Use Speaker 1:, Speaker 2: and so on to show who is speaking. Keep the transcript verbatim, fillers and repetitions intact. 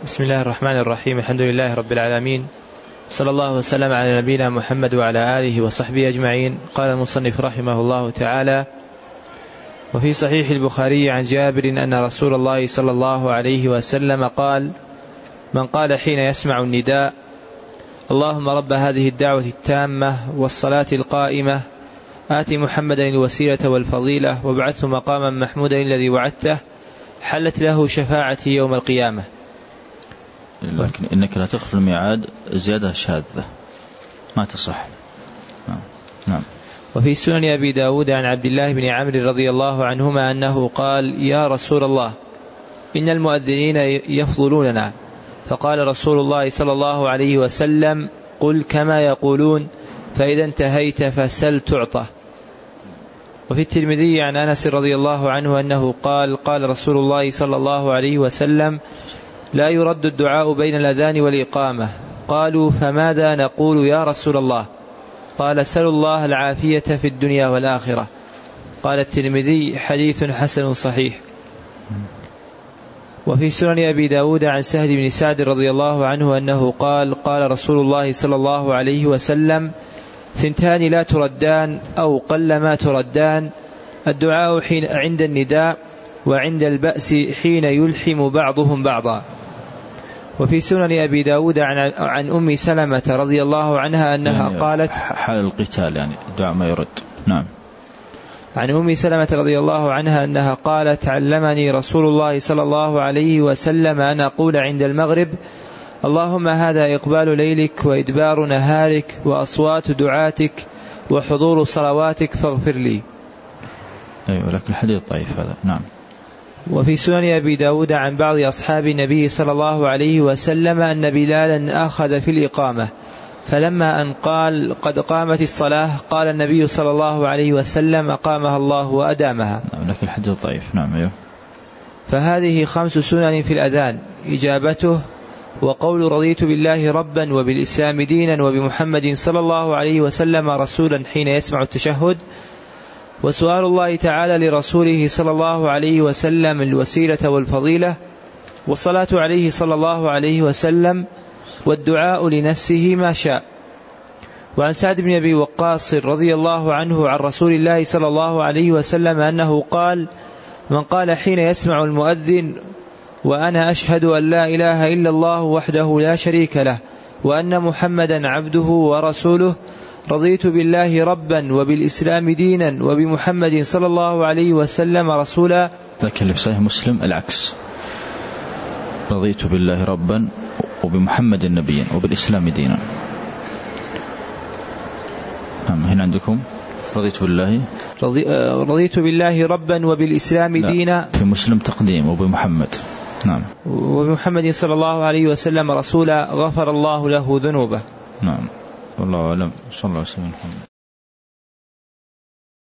Speaker 1: بسم الله الرحمن الرحيم. الحمد لله رب العالمين، صلى الله وسلم على نبينا محمد وعلى آله وصحبه أجمعين. قال المصنف رحمه الله تعالى: وفي صحيح البخاري عن جابر أن رسول الله صلى الله عليه وسلم قال: من قال حين يسمع النداء: اللهم رب هذه الدعوة التامة والصلاة القائمة آت محمدا الوسيلة والفضيلة وابعثه مقاما محمودا الذي وعدته، حلت له شفاعتي يوم القيامة.
Speaker 2: لكن إنك لا تخلف الميعاد زيادة شاذة ما تصح. نعم. نعم.
Speaker 1: وفي سنن أبي داود عن عبد الله بن عمرو رضي الله عنهما أنه قال: يا رسول الله، إن المؤذنين يفضلوننا. فقال رسول الله صلى الله عليه وسلم: قل كما يقولون، فإذا انتهيت فسل تعطى. وفي الترمذي عن أنس رضي الله عنه أنه قال: قال رسول الله صلى الله عليه وسلم: لا يرد الدعاء بين الأذان والإقامة. قالوا: فماذا نقول يا رسول الله؟ قال: سلوا الله العافية في الدنيا والآخرة. قال الترمذي: حديث حسن صحيح. وفي سنن أبي داود عن سهل بن سعد رضي الله عنه أنه قال: قال رسول الله صلى الله عليه وسلم: ثنتان لا تردان أو قل ما تردان، الدعاء حين عند النداء، وعند البأس حين يلحم بعضهم بعضا. وفي سنن أبي داود عن, عن أم سلمة رضي الله عنها أنها
Speaker 2: يعني
Speaker 1: قالت:
Speaker 2: حال القتال يعني الدعاء ما يرد. نعم.
Speaker 1: عن أم سلمة رضي الله عنها أنها قالت: علمني رسول الله صلى الله عليه وسلم أن أقول عند المغرب: اللهم هذا إقبال ليلك وإدبار نهارك وأصوات دعاتك وحضور صلواتك فاغفر لي.
Speaker 2: أيوة، لكن الحديث ضعيف هذا. نعم.
Speaker 1: وفي سنن أبي داود عن بعض أصحاب النبي صلى الله عليه وسلم أن بلالا أخذ في الإقامة، فلما أن قال: قد قامت الصلاة، قال النبي صلى الله عليه وسلم: أقامها الله وأدامها.
Speaker 2: نعم، لكن الحديث ضعيف. نعم. أيوة.
Speaker 1: فهذه خمس سنن في الأذان: إجابته، وقول رضيت بالله ربا وبالإسلام دينا وبمحمد صلى الله عليه وسلم رسولا حين يسمع التشهد، وسؤال الله تعالى لرسوله صلى الله عليه وسلم الوسيلة والفضيلة، والصلاة عليه صلى الله عليه وسلم، والدعاء لنفسه ما شاء. وعن سعد بن أبي وقاص رضي الله عنه عن رسول الله صلى الله عليه وسلم أنه قال: من قال حين يسمع المؤذن: وأنا أشهد أن لا إله إلا الله وحده لا شريك له وأن محمدا عبده ورسوله، رضيت بالله ربا وبالإسلام دينا وبمحمد صلى الله عليه وسلم رسولا.
Speaker 2: لكن اللي في صحيح مسلم العكس: رضيت بالله ربا وبمحمد نبيا وبالإسلام دينا. هنا عندكم رضيت بالله
Speaker 1: رضي... رضيت بالله ربا وبالإسلام دينا،
Speaker 2: في مسلم تقديم وبمحمد. نعم.
Speaker 1: وبمحمد صلى الله عليه وسلم رسولا، غفر الله له ذنوبه.
Speaker 2: نعم. والله أعلم. صلى الله عليه وسلم.